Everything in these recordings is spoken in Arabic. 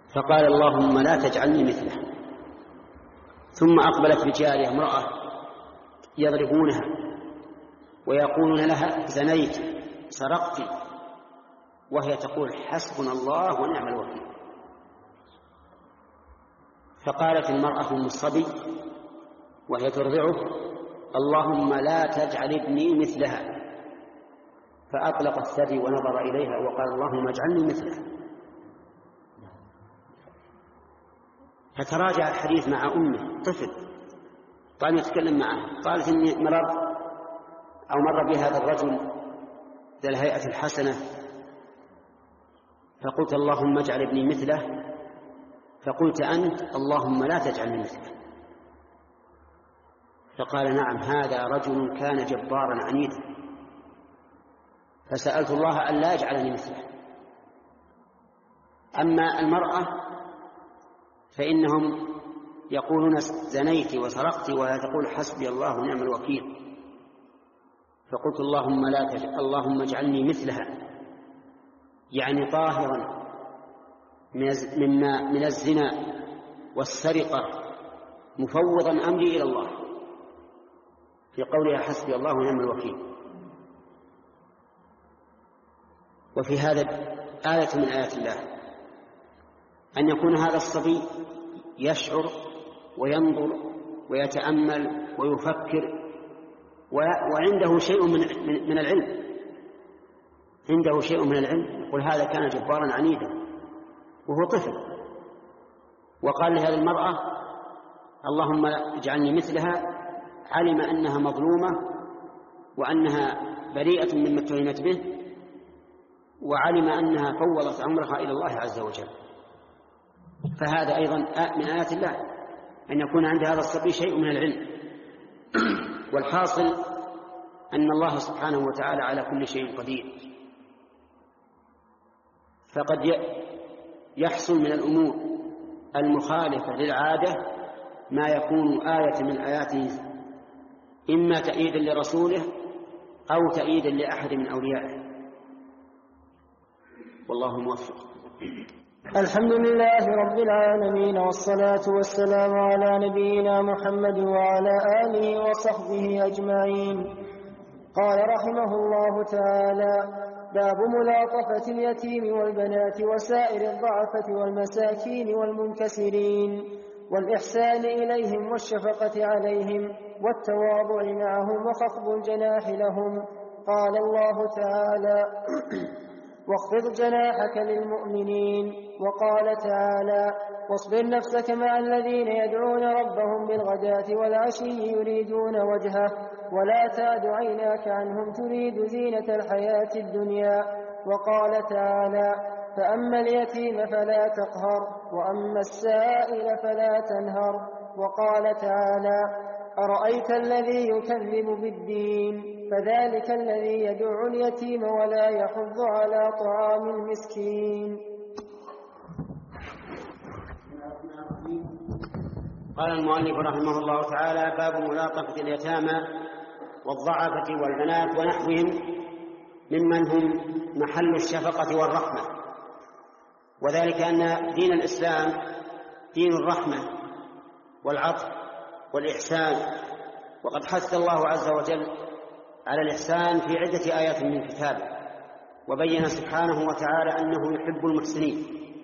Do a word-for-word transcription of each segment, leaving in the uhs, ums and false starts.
فقال اللهم لا تجعلني مثله. ثم أقبلت بجارية امرأة يضربونها ويقولون لها زنيت سرقت، وهي تقول حسبنا الله ونعم الوكيل. فقالت المرأة من الصبي وهي ترضعه اللهم لا تجعل ابني مثلها، فأطلق الثدي ونظر إليها وقال اللهم اجعلني مثلها. فتراجع الحديث مع أمه طفل قال يتكلم معه، قالت إني مرر أو مر بهذا الرجل ذا الهيئة الحسنة فقلت اللهم اجعل ابني مثله، فقلت أنت اللهم لا تجعلني مثله. فقال نعم هذا رجل كان جبارا عنيدا، فسألت الله أن لا يجعلني مثله. أما المرأة فإنهم يقولون زنيت وسرقت ولا تقول حسبي الله ونعم الوكيل. فقلت اللهم لا تجعل اللهم اجعلني مثلها، يعني طاهرا مما من الزنا والسرقة، مفوضا أمري إلى الله، في قولها حسبي الله ونعم الوكيل. وفي هذا آية من آيات الله أن يكون هذا الصبي يشعر وينظر ويتأمل ويفكر وعنده شيء من من العلم، عنده شيء من العلم، يقول هذا كان جبارا عنيدا وهو طفل. وقال لهذه المرأة اللهم اجعلني مثلها، علم أنها مظلومة وأنها بريئة مما اتهمت به، وعلم أنها فوضت أمرها إلى الله عز وجل. فهذا أيضا من آيات الله أن يكون عند هذا الصبي شيء من العلم. والحاصل أن الله سبحانه وتعالى على كل شيء قدير، فقد يحصل من الأمور المخالفة للعادة ما يكون آية من آياته، إما تأييدا لرسوله أو تأييدا لأحد من أوليائه، والله موفق. الحمد لله رب العالمين، والصلاة والسلام على نبينا محمد وعلى آله وصحبه أجمعين. قال رحمه الله تعالى: باب ملاطفة اليتيم والبنات وسائر الضعفة والمساكين والمنكسرين، والإحسان إليهم والشفقة عليهم والتواضع معهم وخفض الجناح لهم. قال الله تعالى: واخفض جناحك للمؤمنين. وقال تعالى: واصبر نفسك مع الذين يدعون ربهم بالغداة والعشي يريدون وجهه ولا تعد عيناك عنهم تريد زينة الحياة الدنيا. وقال تعالى: فأما اليتيم فلا تقهر وأما السائل فلا تنهر. وقال تعالى: أرأيت الذي يكذب بالدين فذلك الذي يدع اليتيم ولا يحض على طعام المسكين. قال المؤلف رحمه الله تعالى: باب ملاطفة اليتامى والضعفة والبنات ونحوهم ممن هم محل الشفقة والرحمة، وذلك أن دين الإسلام دين الرحمة والعطف والإحسان، وقد حث الله عز وجل على الإحسان في عدة آيات من كتابه، وبين سبحانه وتعالى أنه يحب المحسنين.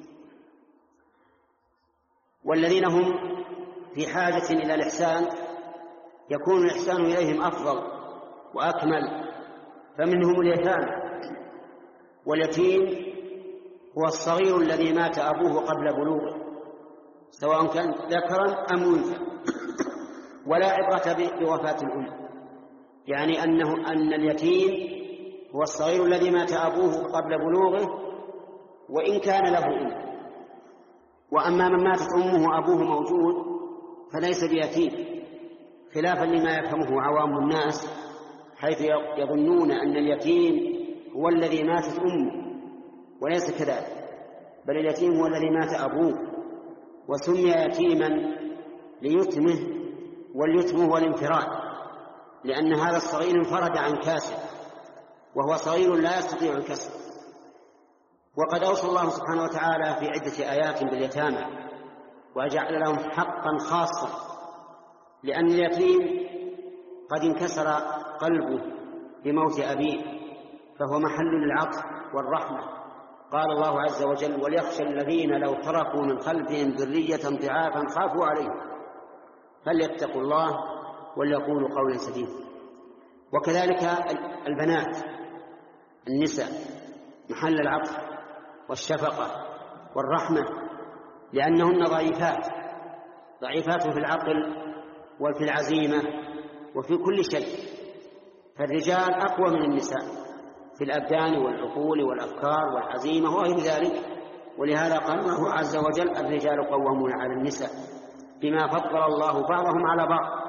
والذين هم في حاجة إلى الإحسان يكون الإحسان إليهم أفضل وأكمل، فمنهم اليتامى. واليتيم هو الصغير الذي مات أبوه قبل بلوغه، سواء كان ذكرا أم أنثى، ولا عبرة بوفاة الأم، يعني أنه أن اليتيم هو الصغير الذي مات أبوه قبل بلوغه وإن كان له أم. وأما من ماتت أمه أبوه موجود فليس بيتيم، خلافا لما يفهمه عوام الناس، حيث يظنون أن اليتيم هو الذي ماتت أمه، وليس كذلك، بل اليتيم هو الذي مات أبوه، وسمي يتيما ليتمه، واليتم هو الانفراد، لأن هذا الصغير انفرد عن كاسر، وهو صغير لا يستطيع الكسر، وقد أوصى الله سبحانه وتعالى في عدة آيات باليتامى وجعل لهم حقا خاصا، لأن اليتيم قد انكسر قلبه بموت أبيه فهو محل للعطف والرحمة. قال الله عز وجل: وليخشى الذين لو تركوا من خلفهم ذرية ضعافا خافوا عليهم فليتقوا الله وليقولوا قولا سديدا. وكذلك البنات النساء محل العطف والشفقة والرحمة، لأنهن ضعيفات ضعيفات في العقل وفي العزيمة وفي كل شيء، فالرجال أقوى من النساء في الأبدان والعقول والأفكار والعزيمة وغير ذلك. ولهذا قال الله عز وجل: الرجال قوامون على النساء بما فضل الله بعضهم على بعض.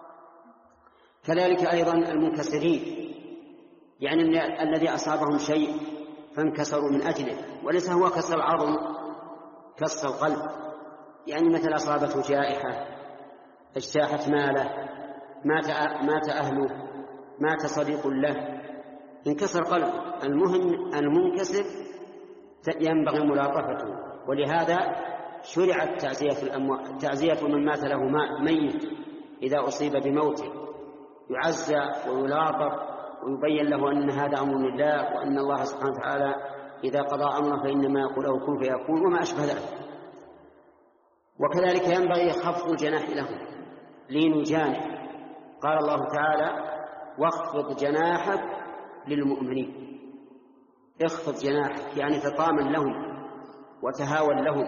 كذلك أيضا المنكسرين، يعني الذي أصابهم شيء فانكسروا من أجله، وليس هو كسر العظم كسر القلب، يعني مثل أصابته جائحة اجتاحت ماله، مات, مات أهله، مات صديق له، انكسر قلبه. المهم المنكسر ينبغي ملاطفته، ولهذا شرعت تعزية الأموات، تعزية من مات له ميت إذا أصيب بموته يعزى ويلاطف ويبين له أن هذا أمر لله، وأن الله سبحانه وتعالى إذا قضى أمره فإنما يقول له كن فيكون وما أشبه ذلك. وكذلك ينبغي خفض الجناح لهم لين الجانح. قال الله تعالى: واخفض جناحك للمؤمنين. اخفض جناحك يعني تطامن لهم وتهاون لهم.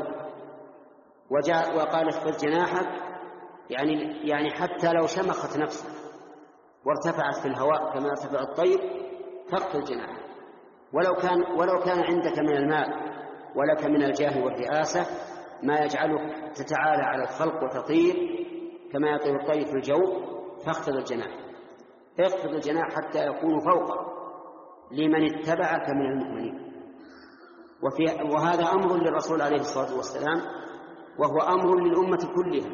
وجاء وقال اخفض جناحك يعني يعني حتى لو شمخت نفسك وارتفعت في الهواء كما ارتفع الطير فاخفض جناحك. ولو كان ولو كان عندك من المال ولك من الجاه والرئاسة ما يجعلك تتعالى على الخلق وتطير كما يطير الطير في الجو، فاخفض الجناح. اخفض الجناح حتى يكون فوق لمن اتبعك من المؤمنين. وفي وهذا أمر للرسول عليه الصلاة والسلام، وهو أمر للأمة كلها.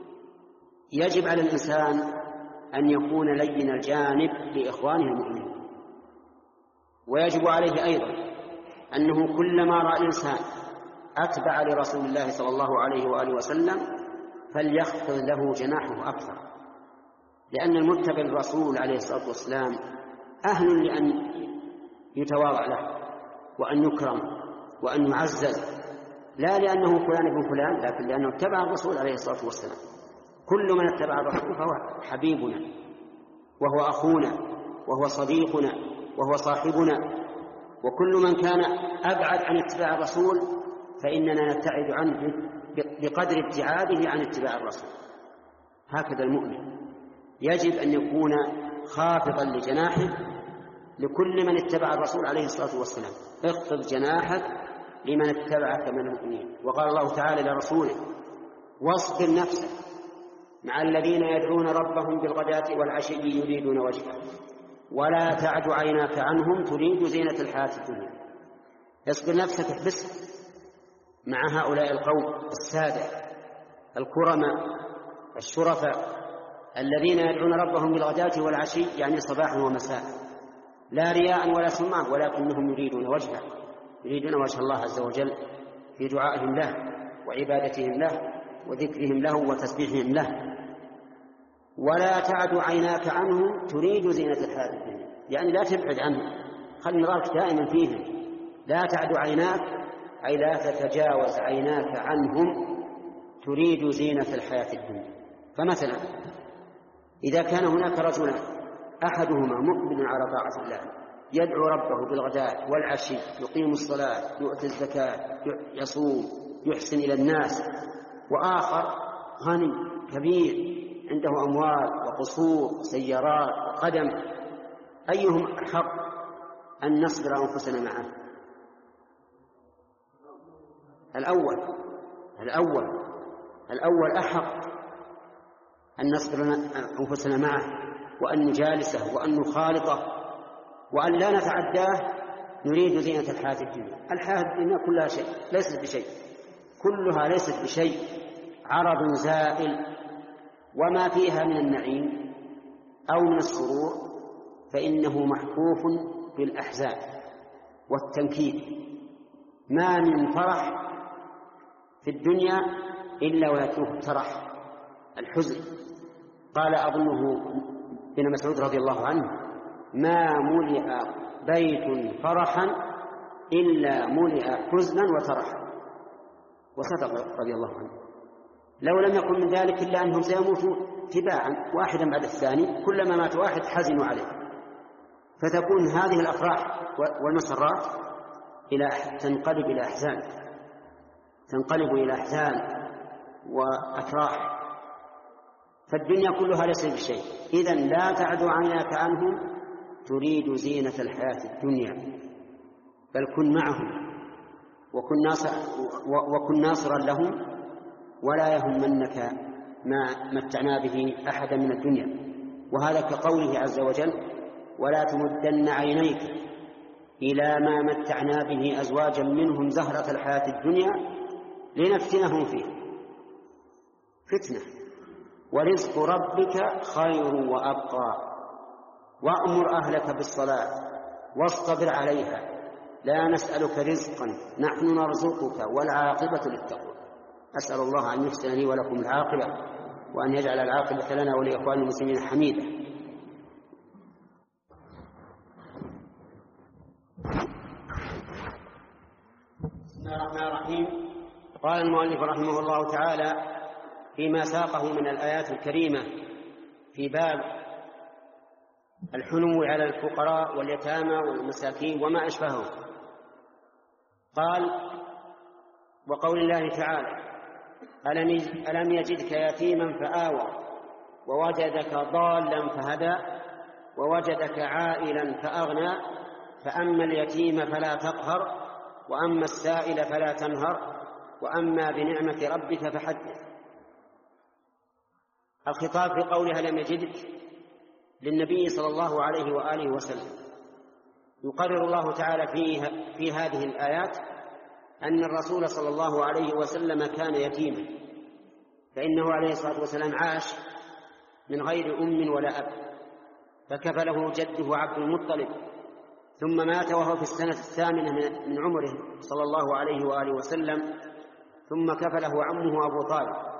يجب على الإنسان أن يكون لين الجانب لإخوانه المؤمنين. ويجب عليه أيضا أنه كلما رأى الإنسان أتبع لرسول الله صلى الله عليه وآله وسلم فليخفض له جناحه أكثر، لأن المتبع للرسول عليه الصلاة والسلام أهل لأن يتواضع له وأن يكرم وأن يعزز، لا لأنه فلان ابن فلان، لكن لأنه اتبع الرسول عليه الصلاة والسلام. كل من اتبع الرسول فهو حبيبنا وهو أخونا وهو صديقنا وهو صاحبنا، وكل من كان أبعد عن اتباع الرسول فإننا نبتعد عنه بقدر ابتعاده عن اتباع الرسول. هكذا المؤمن يجب أن يكون خافضا لجناحه لكل من اتبع الرسول عليه الصلاة والسلام. اخفض جناحك لمن اتبعك من المؤمنين. وقال الله تعالى لرسوله: واصبر نفسك مع الذين يدعون ربهم بالغداة والعشي يريدون وجهه ولا تعد عيناك عنهم تريد زينة الحياة الدنيا. اصبر نفسك احبسها مع هؤلاء القوم السادة الكرماء الشرفاء الذين يدعون ربهم بالغداة والعشي، يعني صباحا ومساء، لا رياء ولا سمعة، ولكنهم يريدون وجهه، يريدون وجه الله عز وجل في دعائهم له وعبادتهم له وذكرهم له وتسبيحهم له. ولا تعد عيناك عنهم تريد زينة الحياة الدنيا، يعني لا تبعد عنه، خلي نظرك دائما فيهم. لا تعد عيناك أي لا تتجاوز عيناك عنهم تريد زينة الحياة الدنيا. فمثلا إذا كان هناك رجل أحدهما مقبل على طاعة الله يدعو ربه بالغداة والعشي، يقيم الصلاة، يؤتي الزكاة، يصوم، يحسن إلى الناس، وآخر غني كبير عنده أموال وقصور سيارات وقدم، أيهم أحق أن نصبر أنفسنا معه؟ الأول الأول الأول أحق أن نصبر أنفسنا معه وأن نجالسه وأن نخالطه وأن لا نتعداه نريد زينة الحياة الدنيا. الحياة الدنيا كلها شيء ليست بشيء، كلها ليست بشيء، عرض زائل، وما فيها من النعيم أو من السرور فإنه محفوف بالأحزان والتنكيل. ما من فرح في الدنيا إلا ويتوه ترح الحزن. قال أظنه ابن مسعود رضي الله عنه: ما ملئ بيت فرحا إلا ملئ حزنا وترحا. وصدق رضي الله عنه. لو لم يكن من ذلك إلا أنهم سيموتوا تباعا واحدا بعد الثاني، كلما مات واحد حزنوا عليه. فتكون هذه الأفراح والمسرات إلى تنقلب إلى أحزان، تنقلب إلى أحزان وأفراح. فالدنيا كلها ليس بشيء. إذن لا تعد عيناك عنهم تريد زينة الحياة الدنيا، بل كن معهم وكن, ناصر وكن ناصرا لهم، ولا يهمنك ما متعنا به أحدا من الدنيا. وهذا كقوله عز وجل: ولا تمدن عينيك إلى ما متعنا به أزواجا منهم زهرة الحياة الدنيا لنفتنهم فيه. فتنة. ورزق ربك خير وأبقى وأمر أهلك بالصلاة واصطبر عليها لا نسألك رزقا نحن نرزقك والعاقبة للتقوى. أسأل الله أن يحسن لي ولكم العاقبة، وأن يجعل العاقبة لنا ولإخوان المسلمين حميدة. بسم الله الرحمن الرحيم. قال المؤلف رحمه الله تعالى فيما ساقه من الآيات الكريمة في باب الحنو على الفقراء واليتامى والمساكين وما أشبهه، قال: وقول الله تعالى: ألم يجدك يتيما فآوى ووجدك ضالا فهدى ووجدك عائلا فأغنى فأما اليتيم فلا تقهر وأما السائل فلا تنهر وأما بنعمة ربك فحدث. الخطاب في قولها لم يجدك للنبي صلى الله عليه وآله وسلم. يقرر الله تعالى فيها في هذه الآيات أن الرسول صلى الله عليه وسلم كان يتيما، فإنه عليه الصلاة والسلام عاش من غير أم ولا أب، فكفله جده عبد المطلب، ثم مات وهو في السنة الثامنة من عمره صلى الله عليه وآله وسلم، ثم كفله عمه أبو طالب.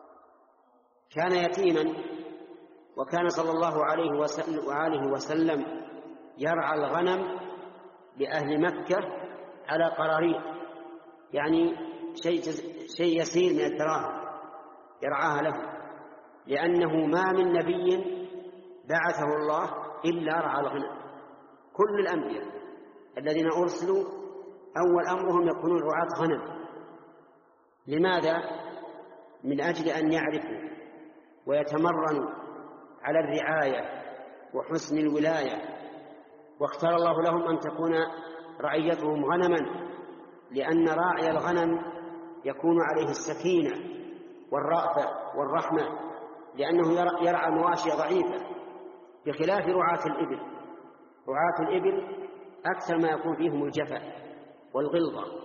كان يتيما، وكان صلى الله عليه وسلم, وآله وسلم يرعى الغنم لأهل مكة على قراريط، يعني شيء, شيء يسير من الدراهم يرعاها له، لأنه ما من نبي بعثه الله إلا رعى الغنم. كل الأنبياء الذين أرسلوا أول أمرهم يكونون رعاة غنم. لماذا؟ من أجل أن يعرفوا ويتمرنوا على الرعاية وحسن الولاية. واختار الله لهم أن تكون رعيتهم غنما، لأن راعي الغنم يكون عليه السكينة والرأفة والرحمة، لأنه يرعى مواشي ضعيفة، بخلاف رعاة الإبل. رعاة الإبل أكثر ما يكون فيهم الجفا والغلظة،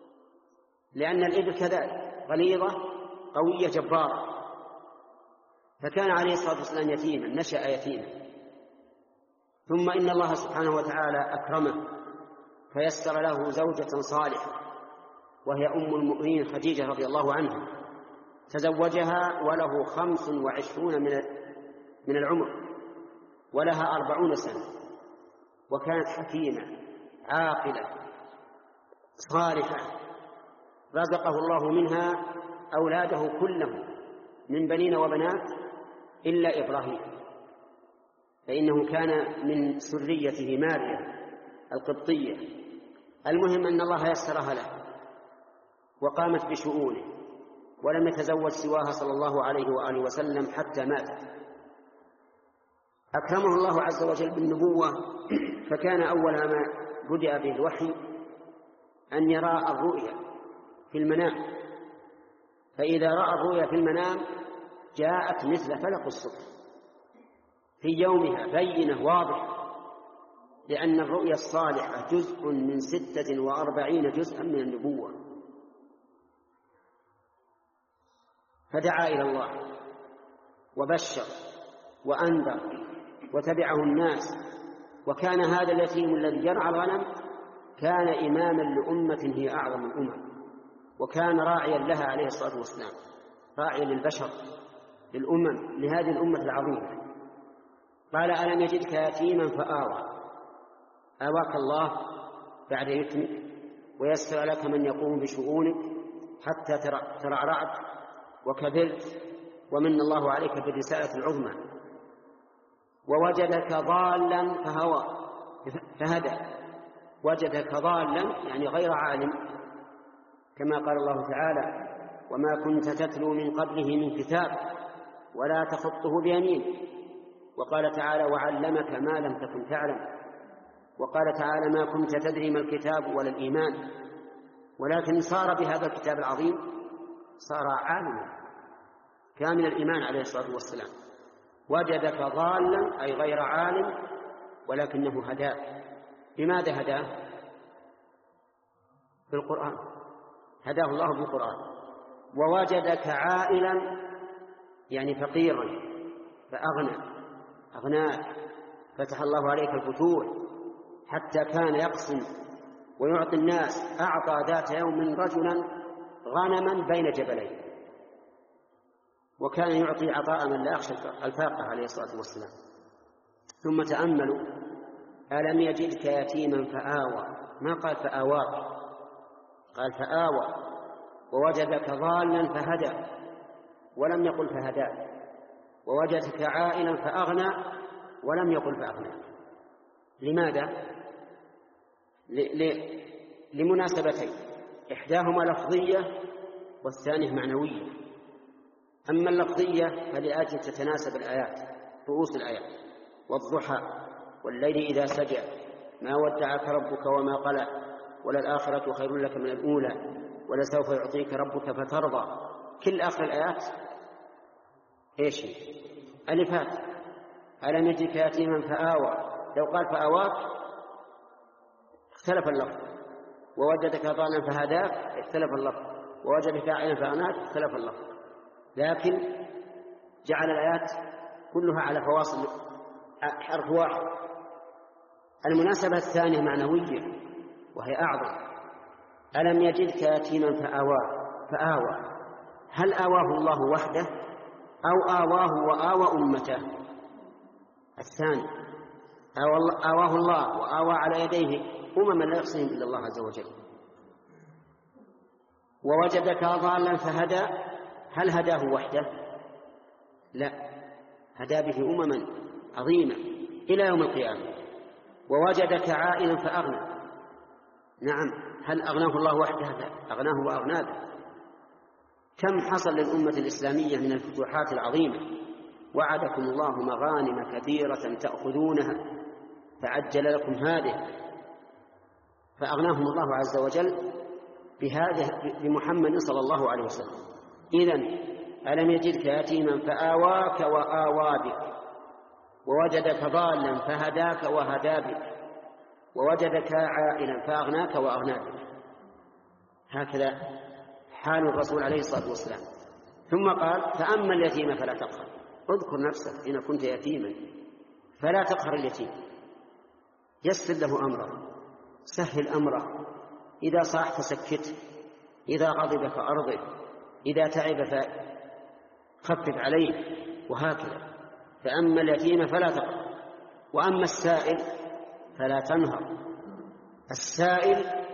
لأن الإبل كذلك غليظة قوية جبارة. فكان عليه الصلاة والسلام يتيما، نشأ يتيما، ثم إن الله سبحانه وتعالى أكرمه فيسر له زوجة صالحة وهي أم المؤمنين خديجة رضي الله عنها، تزوجها وله خمس وعشرون من العمر ولها أربعون سنة، وكانت حكيمة عاقلة صالحة، رزقه الله منها أولاده كلهم من بنين وبنات إلا إبراهيم، فإنه كان من سريته ماريا القبطية. المهم أن الله يسرها له وقامت بشؤونه، ولم يتزوج سواها صلى الله عليه وآله وسلم حتى مات. أكرمه الله عز وجل بالنبوة، فكان أول ما بدأ به الوحي أن يرى الرؤيا في المنام، فإذا رأى الرؤيا في المنام جاءت مثل فلق الصبح في يومها بينة واضحة، لأن الرؤيا الصالحة جزء من ستة وأربعين جزءا من النبوة. فدعا إلى الله وبشر وأنذر وتبعه الناس، وكان هذا اليتيم الذي يرعى الغنم كان إماما لأمة هي أعظم الأمم، وكان راعيا لها عليه الصلاة والسلام، راعيا للبشر للأمم لهذه الأمة العظيمة. قال ألم يجدك يتيما فآوى، آواك الله بعد يتمك ويسر لك من يقوم بشؤونك حتى ترعرعت وكبرت ومن الله عليك بالرسالة العظمى. ووجدك ضالا فهوى فهدى، وجدك ضالا يعني غير عالم، كما قال الله تعالى وما كنت تتلو من قبله من كتاب ولا تخطه بيمين. وقال تعالى وعلمك ما لم تكن تعلم. وقال تعالى ما كنت تدري ما الكتاب ولا الإيمان، ولكن صار بهذا الكتاب العظيم صار عالما كامل الإيمان عليه الصلاة والسلام. وجدك ضالا أي غير عالم ولكنه هداه. بماذا هداه؟ بالقرآن، هداه الله بالقرآن. ووجدك عائلا يعني فقيرا فأغنى، أغناك، فتح الله عليك الفتوح حتى كان يقسم ويعطي الناس. أعطى ذات يوم رجلا غنما بين جبلين، وكان يعطي عطاء من لا يخشى الفاقة عليه الصلاة والسلام. ثم تأملوا ألم يجدك يتيما فآوى، ما قال فآواك، قال فآوى. ووجدك ضالا فهدى ولم يقل فهداك. ووجدك عائلا فأغنى ولم يقل فأغناك. لماذا؟ ل... ل... لمناسبتين، إحداهما لفظية والثانية معنوية. أما اللفظية فلأجل تتناسب الآيات، رؤوس الآيات: والضحى والليل إذا سجى ما ودعك ربك وما قلى وللآخرة خير لك من الأولى ولسوف يعطيك ربك فترضى. كل آخر الآيات إيش؟ ألفات. ألم يجدك يتيما فآوى، لو قال فآواك اختلف اللفظ. ووجدك ضالا فهداك اختلف اللفظ. ووجدك عائلا فأغناك اختلف اللفظ. لكن جعل الآيات كلها على فواصل حرف واحد. المناسبة الثانية معنوية وهي أعظم. ألم يجدك يتيما فآوى، فآوى هل آواه الله وحده أو آواه وآوى أمته؟ الثاني، آواه الله وآوى على يديه أمما لا يحصيهم إلا الله عز وجل. ووجدك ضالا فهدى، هل هداه وحده؟ لا، هدى به أمما عظيمة إلى يوم القيامة. ووجدك عائلا فأغنى، نعم، هل أغناه الله وحده؟ أغناه وأغناه. كم حصل للأمة الإسلامية من الفتوحات العظيمة. وعدكم الله مغانم كثيرة تأخذونها فعجل لكم هذه، فأغناهم الله عز وجل بهذا بمحمد صلى الله عليه وسلم. إذن ألم يجدك يتيما فآواك وآوى بك، ووجدك ضالا فهداك وهدى بك، ووجدك عائلا فأغناك وأغنى بك. هكذا حال الرسول عليه الصلاة والسلام. ثم قال فأما اليتيم فلا تقهر، اذكر نفسك إن كنت يتيما فلا تقهر اليتيم، يسر له أمره، سهل أمره، إذا صاح فسكته، إذا غضب فأرضه، إذا تعب فخفف عليه، وهكذا. فأما اليتيم فلا تقهر. وأما السائل فلا تنهر. السائل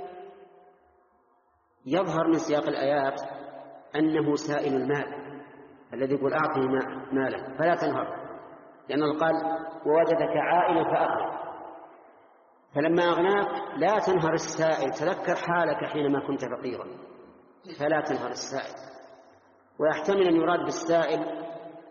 يظهر من سياق الآيات أنه سائل المال الذي يقول أعطني مالا، فلا تنهر، لأنه قال ووجدك عائلا فأغنى. فلما أغناك لا تنهر السائل، تذكر حالك حينما كنت فقيرا، فلا تنهر السائل. ويحتمل أن يراد بالسائل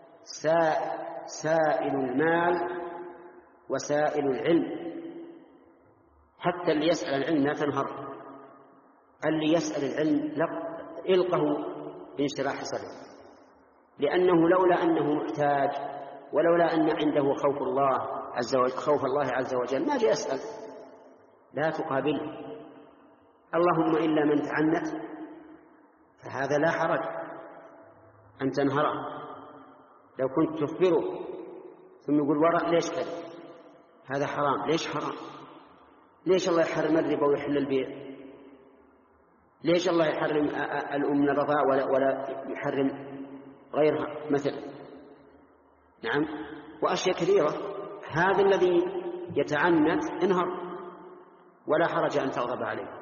سائل المال وسائل العلم. حتى اللي يسأل العلم لا تنهر، اللي يسأل العلم إلقه بانشراح صدره، لأنه لولا أنه محتاج ولولا أن عنده خوف الله عز وجل خوف الله عز وجل ما جاء يسأل. لا تقابله. اللهم إلا من تعنت فهذا لا حرج أن تنهره. لو كنت تخبره ثم يقول وراء ليش كذا، هذا حرام. ليش حرام؟ ليش الله يحرم الربا ويحل البيع؟ ليش الله يحرم الأم من الرضاع ولا, ولا يحرم غيرها مثلا؟ نعم، وأشياء كثيرة. هذا الذي يتعنت انهر ولا حرج أن تغضب عليه،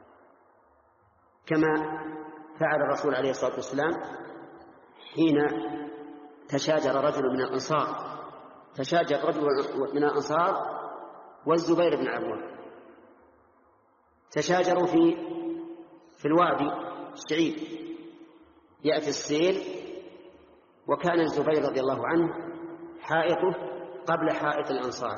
كما فعل الرسول عليه الصلاة والسلام حين تشاجر رجل من الأنصار تشاجر رجل من الأنصار والزبير بن عوام، تشاجروا في في الوادي السعيد، يأتي السيل، وكان الزبير رضي الله عنه حائطه قبل حائط الأنصار،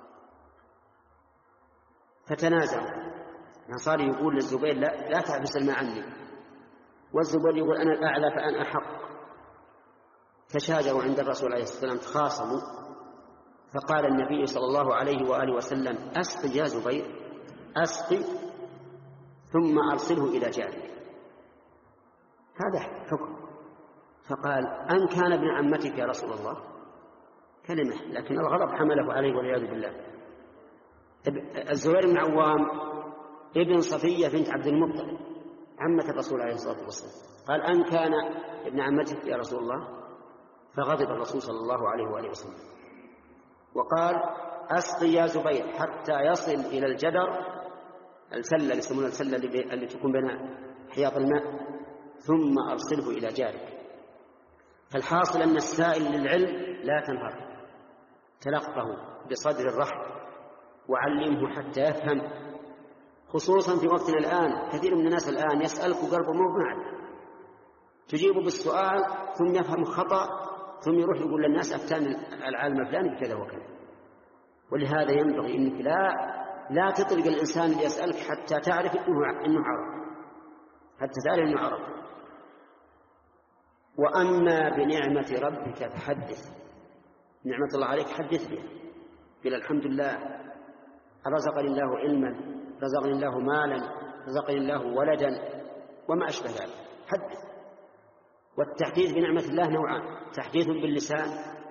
فتنازعوا. الأنصاري يقول للزبير لا, لا تحبس الماء عني، والزبير يقول أنا الأعلى فأنا أحق. تشاجروا عند الرسول عليه الصلاة والسلام، تخاصموا، فقال النبي صلى الله عليه وآله وسلم أسقي يا زبير، أسقي ثم أرسله إلى جارك. هذا حكم. فقال أن كان ابن عمتك يا رسول الله، كلمة لكن الغضب حمله عليه والعياذ بالله. الزبير بن عوام ابن صفية بنت عبد المطلب عمة الرسول عليه الصلاة والسلام، قال أن كان ابن عمتك يا رسول الله، فغضب الرسول صلى الله عليه وآله وسلم وقال أسقي يا زبير حتى يصل إلى الجدر، السلة اللي يسمونها السلة اللي تكون بين حياض الماء، ثم أرسله إلى جارك. فالحاصل أن السائل للعلم لا تنهر، تلقه بصدر الرحب وعلمه حتى يفهم، خصوصا في وقتنا الآن. كثير من الناس الآن يسألك قلبه مو بمعنى، تجيبه بالسؤال ثم يفهم خطأ، ثم يروح يقول للناس أفتان العالم الفلاني بكذا وكذا. ولهذا ينبغي أنك لا لا تطلق الإنسان اللي يسألك حتى تعرف إنه, إنه عرب، حتى تعرف إنه عرب. وأما بنعمة ربك فحدث، نعمة الله عليك حدث بها، قل الحمد لله، رزقني الله علما، رزقني الله مالا، رزقني الله ولدا، وما أشبه ذلك، حدث. والتحديث بنعمة الله نوعان، تحديث باللسان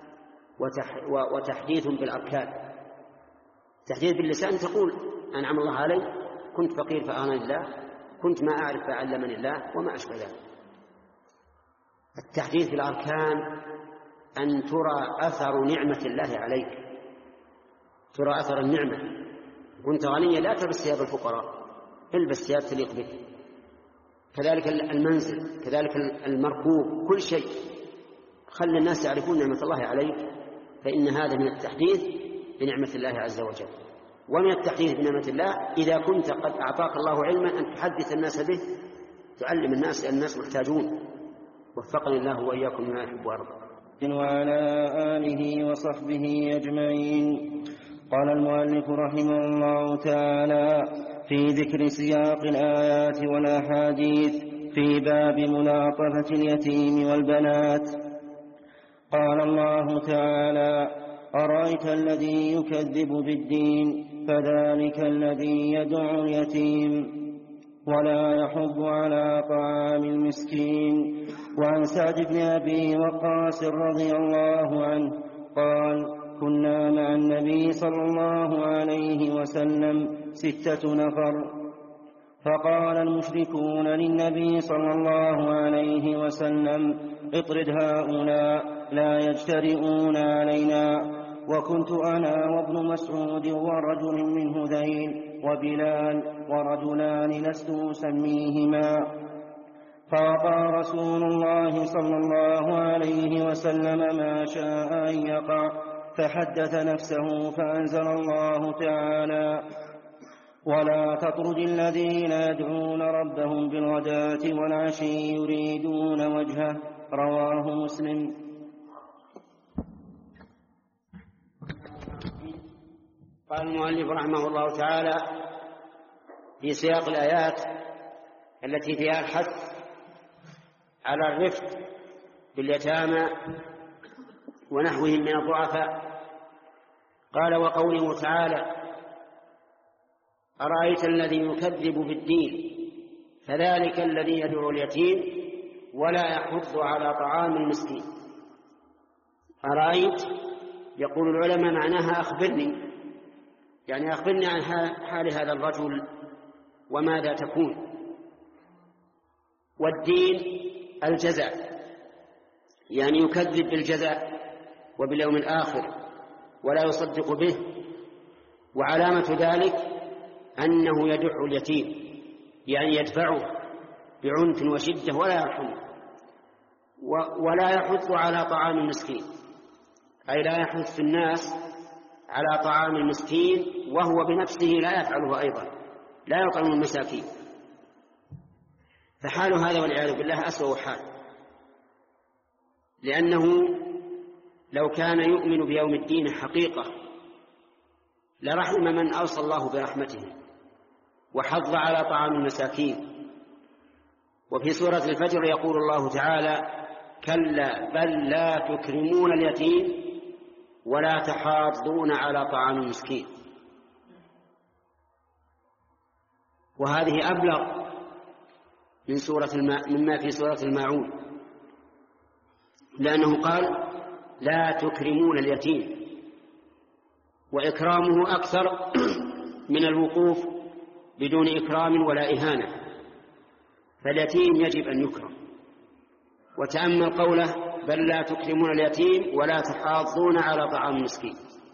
وتحديث بالأركان. تحديث باللسان تقول أنعم الله علي، كنت فقير فأغناني الله، كنت ما أعرف فعلمني الله، وما أشبه ذلك. التحديث بالأركان أن ترى أثر نعمة الله عليك، ترى أثر النعمة. كنت غنيا لا تلبس ثياب الفقراء، البس ثياب تليق بك. كذلك المنزل، كذلك المركوب، كل شيء خلي الناس يعرفون نعمة الله عليك، فإن هذا من التحديث بنعمة الله عز وجل. ومن التحديث بنعمة الله إذا كنت قد أعطاك الله علما أن تحدث الناس به، تعلم الناس لأن الناس محتاجون. وفقني الله وإياكم ما يحب ويرضى. وعلى آله وصحبه أجمعين. قال المؤلف رحمه الله تعالى في ذكر سياق الآيات والأحاديث في باب ملاطفة اليتيم والبنات. قال الله تعالى: أرأيت الذي يكذب بالدين فذلك الذي يدعو اليتيم ولا يحض على طعام المسكين. وعن سعد بن أبي وقاص رضي الله عنه قال: كنا مع النبي صلى الله عليه وسلم ستة نفر، فقال المشركون للنبي صلى الله عليه وسلم: اطرد هؤلاء لا يجترئون علينا. وكنت أنا وابن مسعود ورجل من هذيل وبلال ورجلان لست أسميهما. فوقع رسول الله صلى الله عليه وسلم ما شاء أن يقع، فحدث نفسه، فأنزل الله تعالى: ولا تطرد الذين يدعون ربهم بالغداة والعشي يريدون وجهه. رواه مسلم. قال المؤلف رحمه الله تعالى في سياق الآيات التي فيها الحث على الرفق باليتامى ونحوهم من الضعفاء، قال: وقوله تعالى: أرأيت الذي يكذب بالدين فذلك الذي يدعو اليتيم ولا يحض على طعام المسكين. أرأيت، يقول العلماء معناها أخبرني، يعني أخبرني عن حال هذا الرجل وماذا تكون. والدين الجزاء، يعني يكذب بالجزاء وباليوم الآخر ولا يصدق به، وعلامة ذلك أنه يدع اليتيم، يعني يدفعه بعنف وشدة ولا يرحمه، ولا يحث على طعام المسكين، أي لا يحث الناس على طعام المسكين وهو بنفسه لا يفعله أيضا، لا يطعم المساكين. فحال هذا والعياذ بالله أسوأ حال، لأنه لو كان يؤمن بيوم الدين حقيقة لرحم من أوصى الله برحمته وحض على طعام المساكين. وفي سورة الفجر يقول الله تعالى: كلا بل لا تكرمون اليتيم ولا تحاضون على طعام المسكين. وهذه أبلغ من سورة الماء مما في سورة الماعون، لأنه قال: لا تكرمون اليتيم، وإكرامه أكثر من الوقوف بدون إكرام ولا إهانة، فاليتيم يجب أن يكرم. وتأمل قوله: بل لا تكرمون اليتيم ولا تحاضون على طعام المسكين،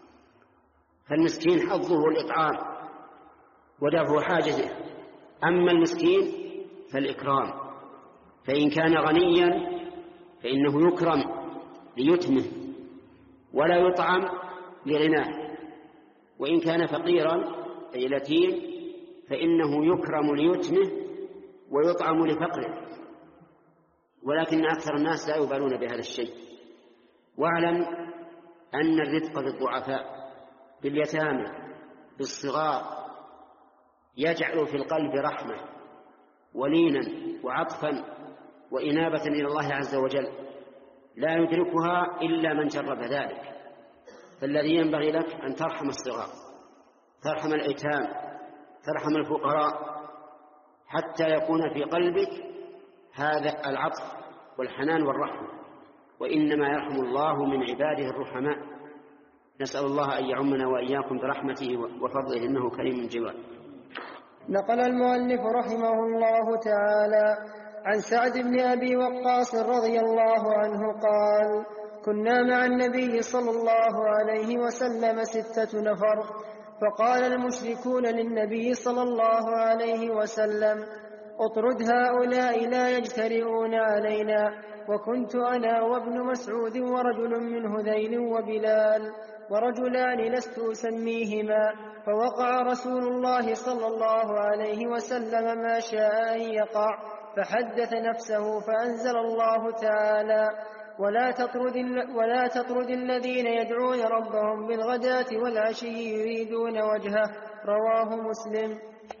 فالمسكين حظه الإطعام ودفع حاجته، أما المسكين فالإكرام، فإن كان غنيا فإنه يكرم ليتمه ولا يطعم لغناه، وإن كان فقيرا أي اليتيم فإنه يكرم ليتمه ويطعم لفقره، ولكن أكثر الناس لا يبالون بهذا الشيء. واعلم أن الرفق بالضعفاء باليتامى بالصغار يجعل في القلب رحمة ولينا وعطفا وإنابة إلى الله عز وجل، لا يدركها إلا من جرب ذلك. فالذي ينبغي لك أن ترحم الصغار، ترحم الأيتام، ترحم الفقراء، حتى يكون في قلبك هذا العطف والحنان والرحمة، وإنما يرحم الله من عباده الرحماء. نسأل الله أن يعمنا وإياكم برحمته وفضله إنه كريم جواد. نقل المؤلف رحمه الله تعالى عن سعد بن أبي وقاص رضي الله عنه قال: كنا مع النبي صلى الله عليه وسلم ستة نفر، فقال المشركون للنبي صلى الله عليه وسلم: اطرد هؤلاء لا يجترئون علينا. وكنت أنا وابن مسعود ورجل من هذيل وبلال ورجلان لست أسميهما، فوقع رسول الله صلى الله عليه وسلم ما شاء أن يقع، فحدث نفسه، فأنزل الله تعالى: ولا تطرد, ولا تطرد الذين يدعون ربهم بالغداة والعشي يريدون وجهه. رواه مسلم.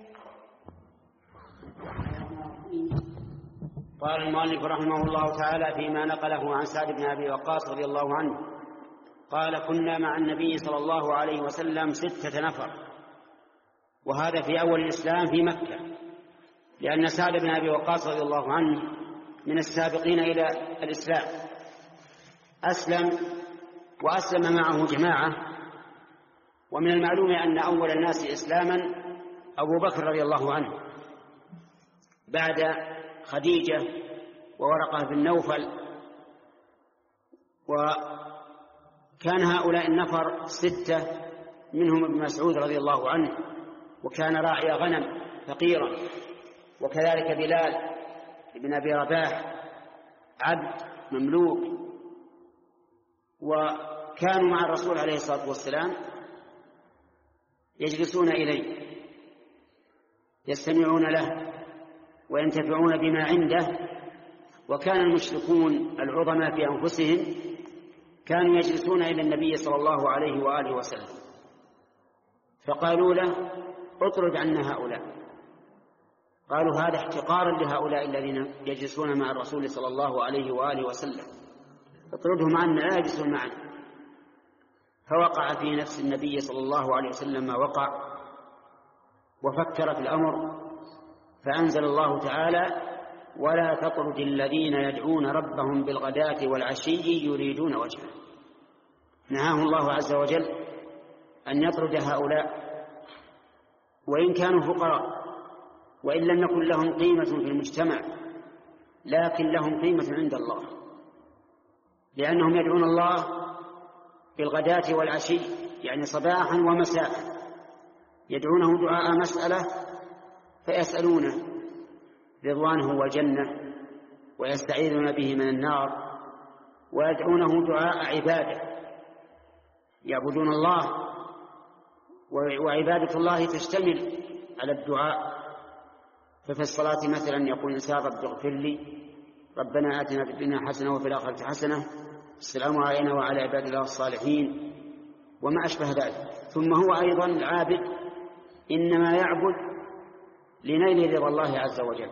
قال المؤلف رحمه الله تعالى فيما نقله عن سعد بن أبي وقاص رضي الله عنه قال: كنا مع النبي صلى الله عليه وسلم ستة نفر، وهذا في أول الإسلام في مكة، لأن سعد بن أبي وقاص رضي الله عنه من السابقين إلى الإسلام، أسلم وأسلم معه جماعة. ومن المعلوم أن أول الناس إسلاما أبو بكر رضي الله عنه بعد خديجة وورقة بن نوفل. وكان هؤلاء النفر ستة، منهم ابن مسعود رضي الله عنه، وكان راعي غنم فقيرا، وكذلك بلال ابن أبي رباح عبد مملوك. وكانوا مع الرسول عليه الصلاة والسلام يجلسون إليه يستمعون له وينتفعون بما عنده. وكان المشركون العظماء في أنفسهم كانوا يجلسون إلى النبي صلى الله عليه وآله وسلم، فقالوا له: اطرد عنا هؤلاء. قالوا: هذا احتقارا لهؤلاء الذين يجلسون مع الرسول صلى الله عليه وآله وسلم، اطردهم عنا لا يجلسون معنا. فوقع في نفس النبي صلى الله عليه وسلم ما وقع، وفكر في الأمر، فأنزل الله تعالى: ولا تطرد الذين يدعون ربهم بالغداة والعشي يريدون وجهه. نهاه الله عز وجل أن يطرد هؤلاء وإن كانوا فقراء وإن لم يكن لهم قيمة في المجتمع، لكن لهم قيمة عند الله، لأنهم يدعون الله بالغداة والعشي، يعني صباحا ومساء، يدعونه دعاء مسألة فيسألونه رضوانه والجنة ويستعيذون به من النار، ويدعونه دعاء عبادة، يعبدون الله، وعبادة الله تشتمل على الدعاء. ففي الصلاة مثلا يقول الإنسان رب اغفر لي، ربنا آتنا في الدنيا حسنة وفي الآخرة حسنة، السلام علينا وعلى عباد الله الصالحين، وما أشبه ذلك. ثم هو أيضا العابد إنما يعبد لنيل رضا الله عز وجل.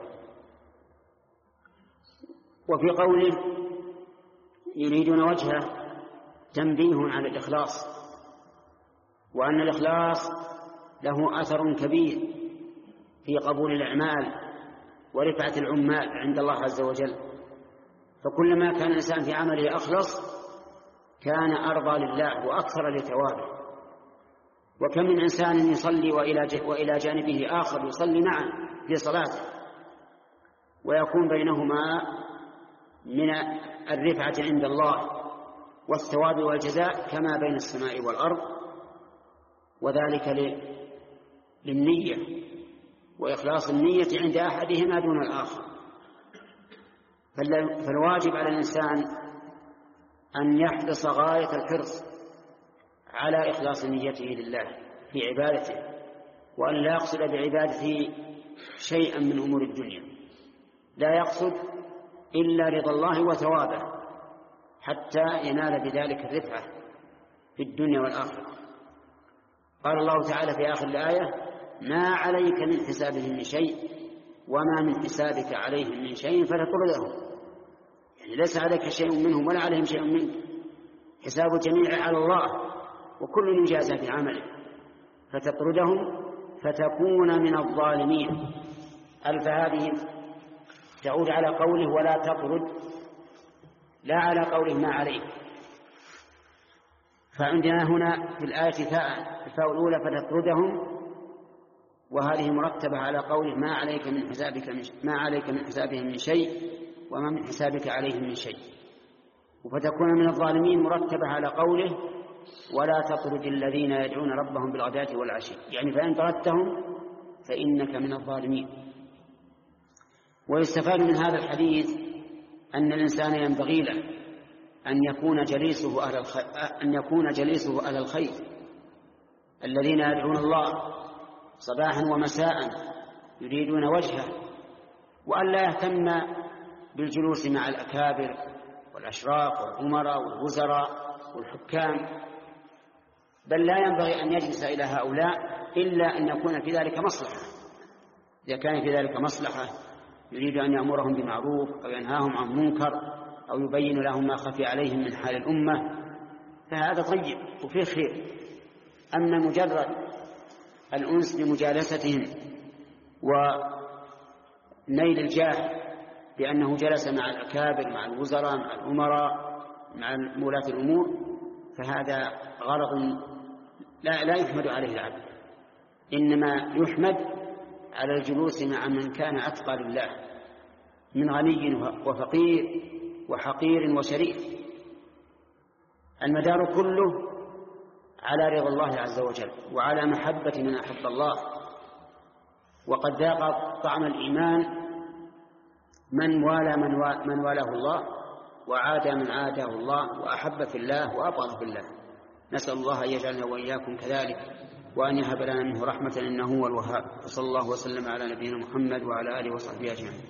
وفي قوله يريدون وجهه تنبيه على الإخلاص، وأن الإخلاص له أثر كبير في قبول الأعمال ورفعة العمال عند الله عز وجل. فكلما كان الإنسان في عمله أخلص كان أرضى لله وأكثر لثوابه. وكم من إنسان يصلي وإلى جانبه آخر يصلي معه في صلاته، ويكون بينهما من الرفعة عند الله والثواب والجزاء كما بين السماء والأرض، وذلك للنية وإخلاص النية عند أحدهما دون الآخر. فالواجب على الإنسان أن يحرص غاية الحرص على إخلاص نيته لله في عبادته، وأن لا يقصد بعبادته شيئا من أمور الدنيا، لا يقصد إلا رضا الله وثوابه حتى ينال بذلك الرفعة في الدنيا والآخرة. قال الله تعالى في آخر الآية ما عليك من حسابهم من شيء وما من حسابك عليهم من شيء فتطردهم، يعني ليس عليك شيء منهم ولا عليهم شيء منك، حساب الجميع على الله وكل يجازى في عمله، فتطردهم فتكون من الظالمين. ألف هذه تعود على قوله ولا تطرد، لا على قوله ما عليك. فعندنا هنا في الآية فاء، الفاء الأولى فتطردهم، وهذه مرتبة على قوله ما عليك من حسابك من ما عليك من حسابهم من شيء وما من حسابك عليهم من شيء. وفتكون من الظالمين مرتبة على قوله ولا تطرد الذين يدعون ربهم بالغداة والعشي، يعني فإن طردتهم فإنك من الظالمين. ويستفاد من هذا الحديث أن الإنسان ينبغي له أن يكون جليسه أهل الخير، أن يكون جليسه أهل الخير الذين يدعون الله صباحا ومساء يريدون وجهه، وأن لا يهتم بالجلوس مع الأكابر والأشراف والأمراء والوزراء والحكام، بل لا ينبغي أن يجلس إلى هؤلاء إلا أن يكون في ذلك مصلحة. إذا كان في ذلك مصلحة يريد أن يأمرهم بمعروف أو ينهاهم عن منكر أو يبين لهم ما خفي عليهم من حال الأمة فهذا طيب وفيه خير. أما مجرد الأنس بمجالستهم ونيل الجاه بأنه جلس مع الأكابر مع الوزراء مع الأمراء مع مولاة الأمور فهذا غرض لا, لا يحمد عليه العبد، إنما يحمد على الجلوس مع من كان أتقى لله من غني وفقير وحقير وشريف. المدار كله على رضا الله عز وجل وعلى محبة من أحب الله. وقد ذاق طعم الإيمان من والى من والاه الله وعاد من عاده الله وأحب في الله وأبغض في الله. نسأل الله أن يجعلنا وإياكم كذلك وأن يهب لنا منه رحمة إنه هو الوهاب. وصلى الله وسلم على نبينا محمد وعلى آله وصحبه أجمعين.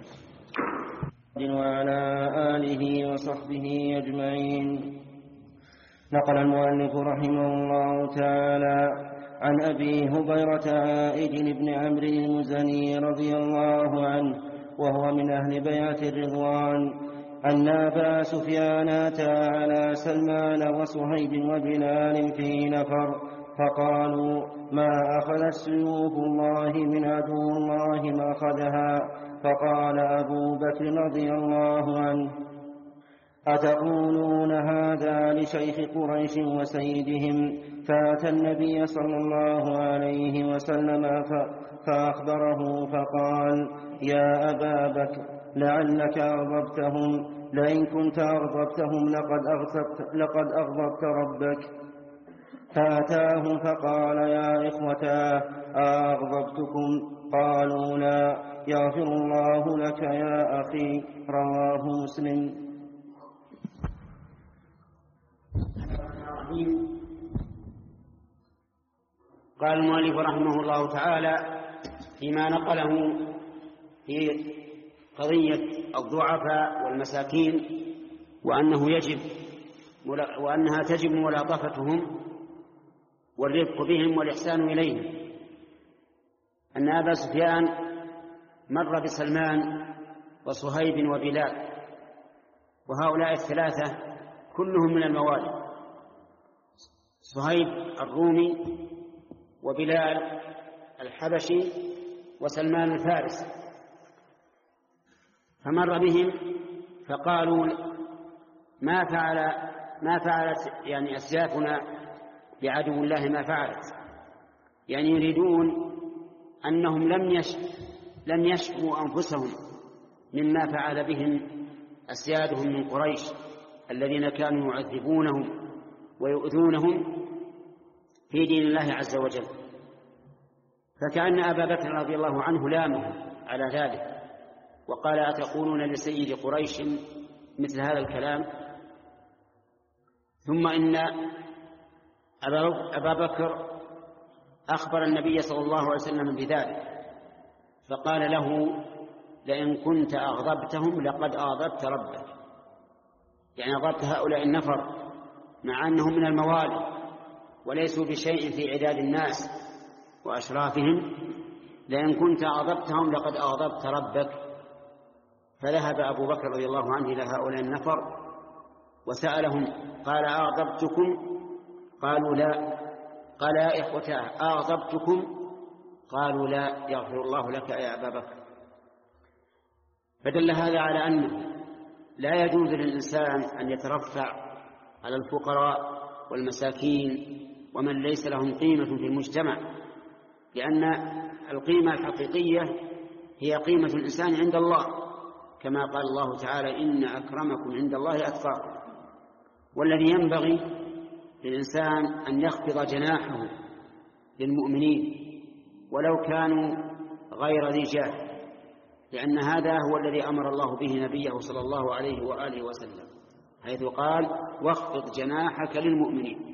وعلى آله وصحبه أجمعين. نقل المؤلف رحمه الله تعالى عن أبي هبيرة عائد بن عمرو المزني رضي الله عنه وهو من أهل بيعة الرضوان أن أبا سفيان أتى على سلمان وصهيب وبلال في نفر فقالوا ما أخذت سيوف الله من عدو الله ما أخذها. فقال أبو بكر رضي الله عنه أتقولون هذا لشيخ قريش وسيدهم؟ فأتى النبي صلى الله عليه وسلم فأخبره فقال: يا أبا بكر، لعلك أغضبتهم، لئن كنت أغضبتهم لقد أغضبت, لقد أغضبت ربك. فأتاهم فقال: يا إخوتاه، أغضبتكم؟ قالوا: لا. يغفر الله لك يا أخي. رواه مسلم. قال المؤلف رحمه الله تعالى فيما نقله في قضية الضعفاء والمساكين وأنه يجب وأنها تجب ملاطفتهم والرفق بهم والإحسان إليهم، أن أبا سفيان مر بسلمان وصهيب وبلال، وهؤلاء الثلاثة كلهم من الموالي، صهيب الرومي وبلال الحبشي وسلمان الفارسي، فمر بهم فقالوا: ما فعل ما فعلت يعني أسيافنا بعدو الله ما فعلت، يعني يريدون أنهم لم يشفوا لم يشفوا أنفسهم مما فعل بهم أسيادهم من قريش الذين كانوا يعذبونهم ويؤذونهم في دين الله عز وجل. فكأن أبا بكر رضي الله عنه لامه على ذلك وقال: أتقولون لسيد قريش مثل هذا الكلام؟ ثم إن أبا بكر أخبر النبي صلى الله عليه وسلم بذلك فقال له: لئن كنت أغضبتهم لقد أغضبت ربك، يعني أغضبت هؤلاء النفر مع أنهم من الموالي وليسوا بشيء في عداد الناس وأشرافهم، لئن كنت أغضبتهم لقد أغضبت ربك. فذهب أبو بكر رضي الله عنه إلى هؤلاء النفر وسألهم قال: أغضبتكم؟ قالوا: لا. قال: يا إخوتاه، أغضبتكم؟ قالوا: لا. يغفر الله لك يا أبا بكر. فدل هذا على أنه لا يجوز للإنسان أن يترفع على الفقراء والمساكين ومن ليس لهم قيمة في المجتمع، لأن القيمة الحقيقية هي قيمة الإنسان عند الله، كما قال الله تعالى: إن أكرمكم عند الله أتقاكم. والذي ينبغي للإنسان أن يخفض جناحه للمؤمنين ولو كانوا غير ذي جاه، لأن هذا هو الذي أمر الله به نبيه صلى الله عليه وآله وسلم، حيث قال: واخفض جناحك للمؤمنين.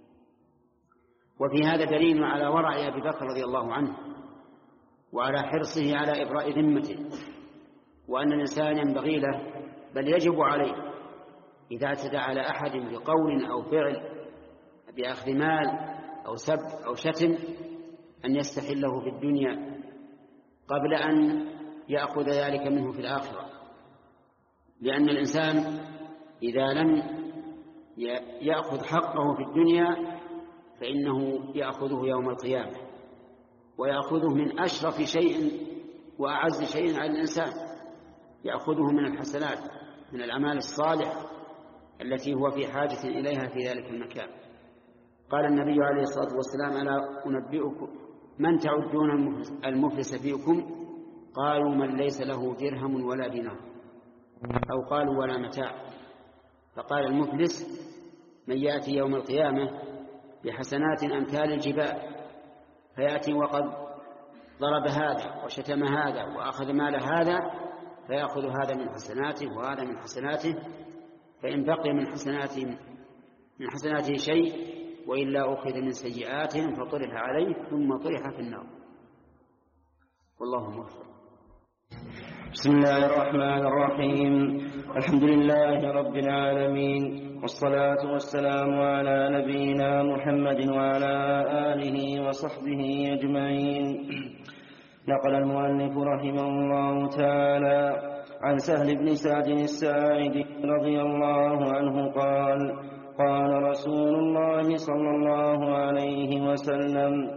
وفي هذا دليل على ورع أبي بكر رضي الله عنه وعلى حرصه على إبراء ذمته، وأن الإنسان ينبغي له بل يجب عليه إذا اعتدى على أحد بقول أو فعل بأخذ مال أو سب أو شتم أن يستحله في الدنيا قبل أن يأخذ ذلك منه في الآخرة، لأن الإنسان إذا لم يأخذ حقه في الدنيا فإنه يأخذه يوم القيامة، ويأخذه من أشرف شيء وأعز شيء على الإنسان، يأخذه من الحسنات من الأعمال الصالحة التي هو في حاجة إليها في ذلك المكان. قال النبي عليه الصلاة والسلام: ألا أنبئكم من تعدون المفلس فيكم؟ قالوا: من ليس له درهم ولا دينار، أو قالوا: ولا متاع. فقال: المفلس من يأتي يوم القيامة بحسنات أمثال الجبال، فيأتي وقد ضرب هذا وشتم هذا وأخذ مال هذا، فيأخذ هذا من حسناته وهذا من حسناته، فإن بقي من حسناته من حسناته شيء وإلا أخذ من سيئاتهم فطرح عليه ثم طرح في النار. والله موفق. بسم الله الرحمن الرحيم. الحمد لله رب العالمين، والصلاة والسلام على نبينا محمد وعلى آله وصحبه أجمعين. نقل المؤلف رحمه الله تعالى عن سهل بن سعد الساعدي رضي الله عنه قال: قال رسول الله صلى الله عليه وسلم: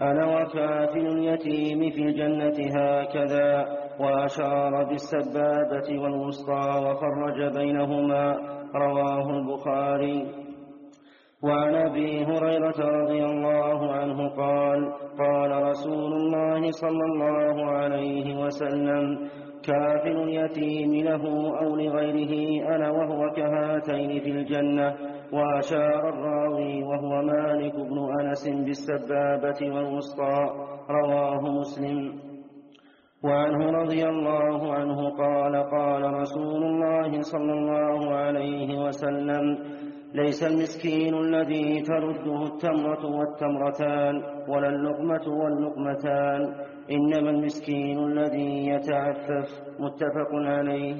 أنا وكافل اليتيم في الجنة هكذا، وأشار بالسبابة والوسطى وفرج بينهما، رواه البخاري. وعن أبي هريرة رضي الله عنه قال قال رسول الله صلى الله عليه وسلم: كافل اليتيم له أو لغيره أنا وهو كهاتين في الجنة. وأشار الراوي وهو مالك بن أنس بالسبابة والوسطى، رواه مسلم. وعنه رضي الله عنه قال قال رسول الله صلى الله عليه وسلم: ليس المسكين الذي ترده التمرة والتمرتان ولا اللقمة واللقمتان، إنما المسكين الذي يتعفف. متفق عليه.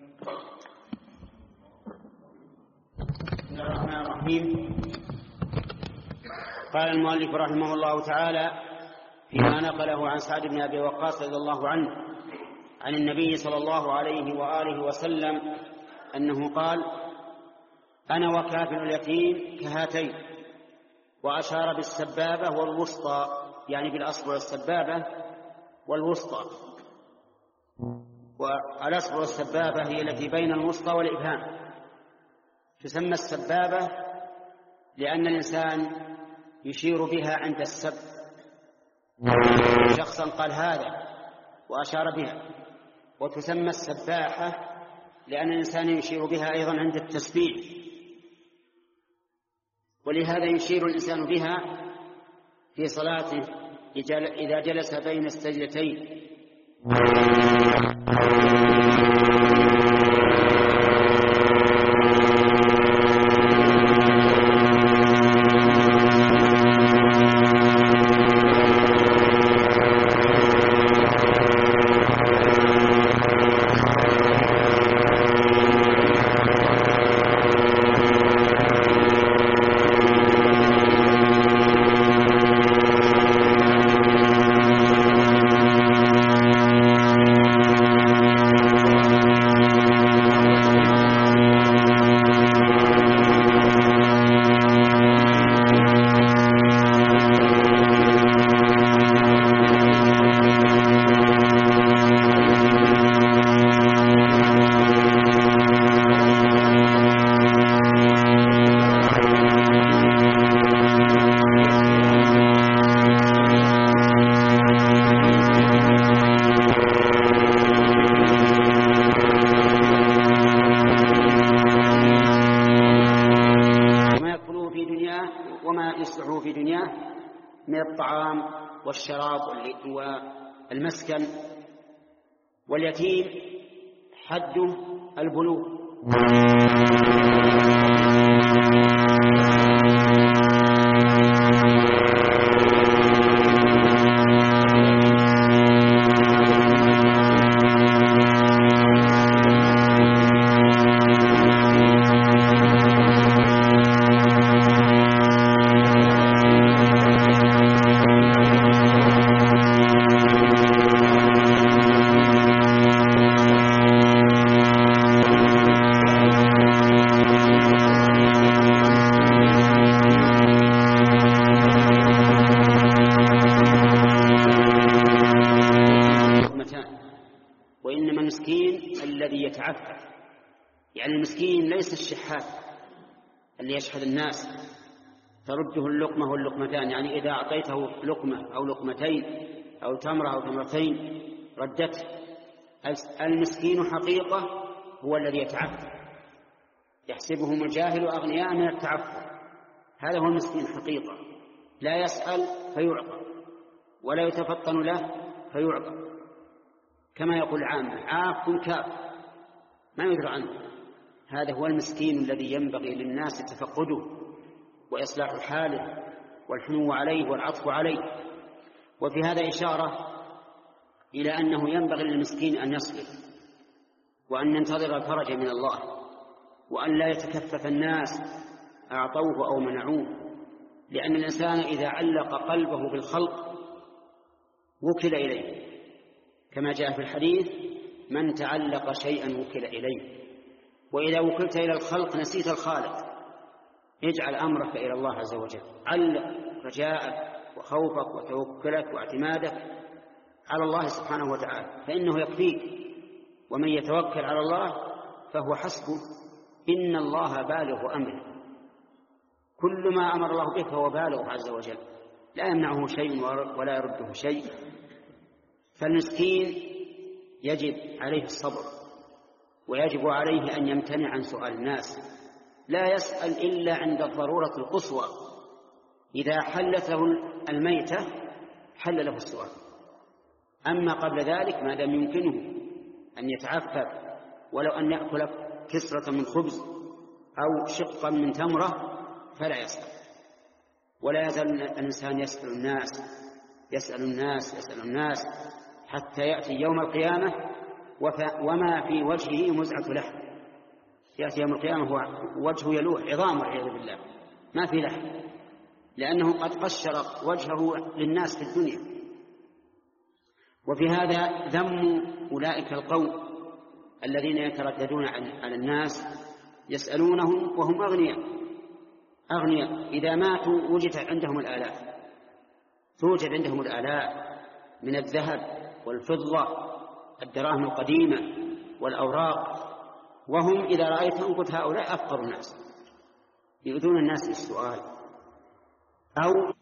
بسم الله الرحمن الرحيم. قال المؤلف رحمه الله تعالى فيما نقله عن سعد بن أبي وقاص رضي الله عنه عن النبي صلى الله عليه وآله وسلم أنه قال: أنا وكافل اليتيم كهاتين. وأشار بالسبابة والوسطى، يعني بالأصبع السبابة والوسطى. والأصبع السبابة هي التي بين الوسطى والإبهام. تسمى السبابة لأن الإنسان يشير بها عند السب. شخصا قال هذا وأشار بها. وتسمى السباحة لأن الإنسان يشير بها أيضا عند التسبيح، ولهذا يشير الإنسان بها في صلاته إذا جلس بين السجدتين. من الطعام والشراب والمسكن. واليتيم حده البلوغ. وإنما المسكين الذي يتعفف، يعني المسكين ليس الشحات اللي يشحذ الناس ترده اللقمة واللقمتان، يعني إذا أعطيته لقمة أو لقمتين أو تمرة أو تمرتين ردته. المسكين حقيقة هو الذي يتعفف، يحسبهم الجاهل أغنياء من التعفف. هذا هو المسكين حقيقة، لا يسأل فيعطى ولا يتفطن له فيعطى، كما يقول عامة عاف كاف ما يدرى عنه. هذا هو المسكين الذي ينبغي للناس تفقده وإصلاح حاله والحنو عليه والعطف عليه. وفي هذا إشارة إلى أنه ينبغي للمسكين أن يصبر وأن ينتظر الفرج من الله، وأن لا يتكفف الناس أعطوه أو منعوه، لأن الإنسان إذا علق قلبه بالخلق وكل إليه، كما جاء في الحديث: من تعلق شيئا وكل إليه. وإذا وكلت إلى الخلق نسيت الخالق. اجعل أمرك إلى الله عز وجل، علق رجاءك وخوفك وتوكلك واعتمادك على الله سبحانه وتعالى، فإنه يكفيك. ومن يتوكل على الله فهو حسبه، إن الله بالغ أمره. كل ما أمر الله به فهو بالغ عز وجل، لا يمنعه شيء ولا يرده شيء. فالمسكين يجب عليه الصبر، ويجب عليه أن يمتنع عن سؤال الناس، لا يسأل إلا عند الضرورة القصوى. إذا حلت له الميتة حل له السؤال، أما قبل ذلك ما دام يمكنه أن يتعفف ولو أن يأكل كسرة من خبز أو شقا من تمرة فلا يسأل. ولا يزال الإنسان يسأل الناس يسأل الناس يسأل الناس حتى يأتي يوم القيامة وما في وجهه مزعة لحم. يأتي يوم القيامة هو وجهه يلوح عظام والعياذ بالله، ما في لحم، لأنه قد قشر وجهه للناس في الدنيا. وفي هذا ذم أولئك القوم الذين يترددون على الناس يسألونهم وهم أغنياء أغنياء إذا ماتوا وجد عندهم الآلاف، توجد عندهم الآلاف من الذهب والفضة، الدراهم القديمة والأوراق، وهم إذا رأيتهم قلت هؤلاء أفقر الناس، يؤذون الناس بالسؤال. أو